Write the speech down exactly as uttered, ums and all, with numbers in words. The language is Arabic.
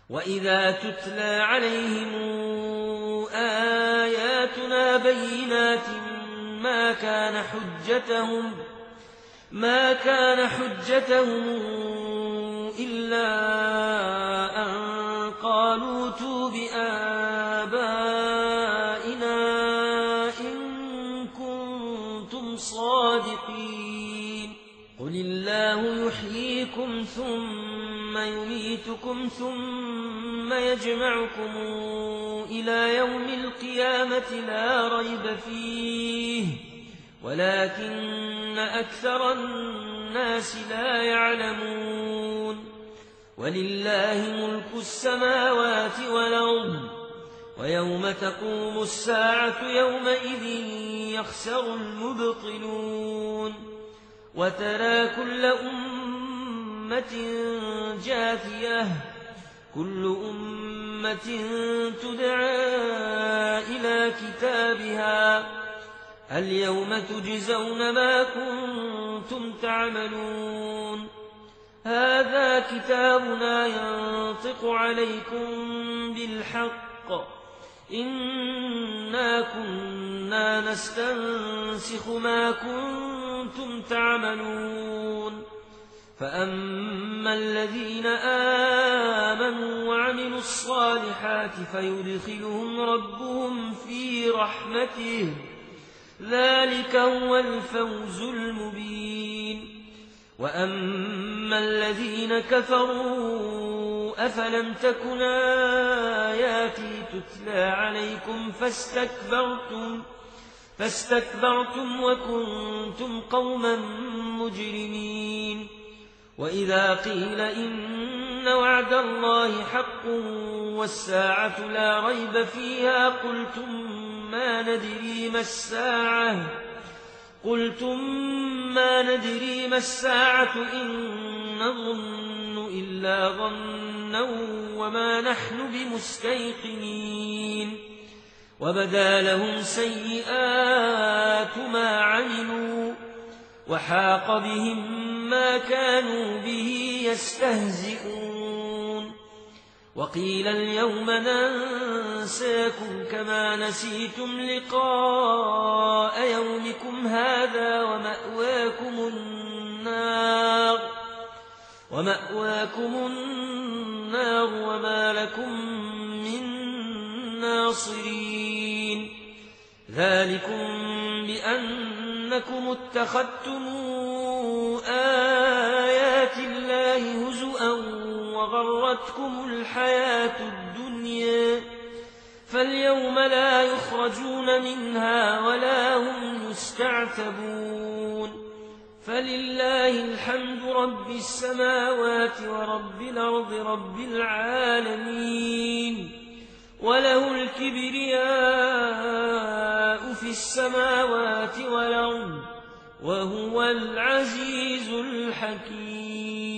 وإذا تتلى عليهم آياتنا بينات ما كان حجتهم ما كان حجتهم إلا أن قالوا ائتوا بآبائنا إن كنتم صادقين قل الله يحييكم ثم يميتكم ثم يجمعكم إلى يوم القيامة لا ريب فيه ولكن أكثر الناس لا يعلمون ولله ملك السماوات والأرض ويوم تقوم الساعة يومئذ يخسر المبطلون وترى كل أمة جاثية كل أمة تدعى إلى كتابها اليوم تجزون ما كنتم تعملون هذا كتابنا ينطق عليكم بالحق إنا كنا نستنسخ ما كنتم تعملون فأما الذين آمنوا وعملوا الصالحات فيدخلهم ربهم في رحمته ذلك هو الفوز المبين وأما الذين كفروا أفلم تكن آياتي تتلى عليكم فاستكبرتم فاستكبرتم وكنتم قوما مجرمين وإذا قيل إن وعد الله حق والساعة لا ريب فيها قلتم ما ندري ما الساعة قلتم ما ندري ما الساعة إن نظن إلا ظنا وما نحن بمستيقنين وبدا لهم سيئات ما عملوا وحاق بهم ما كانوا به يستهزئون وقيل اليوم ننساكم كما نسيتم لقاء يومكم هذا ومأواكم النار ومأواكم النار وما لكم من ناصرين ذلكم بأنكم اتخذتم آيات الله هزؤا وغرتكم الحياة الدنيا فاليوم لا يخرجون منها ولا هم يستعتبون فلله الحمد رب السماوات ورب الأرض رب العالمين وله الكبرياء في السماوات والأرض وهو العزيز الحكيم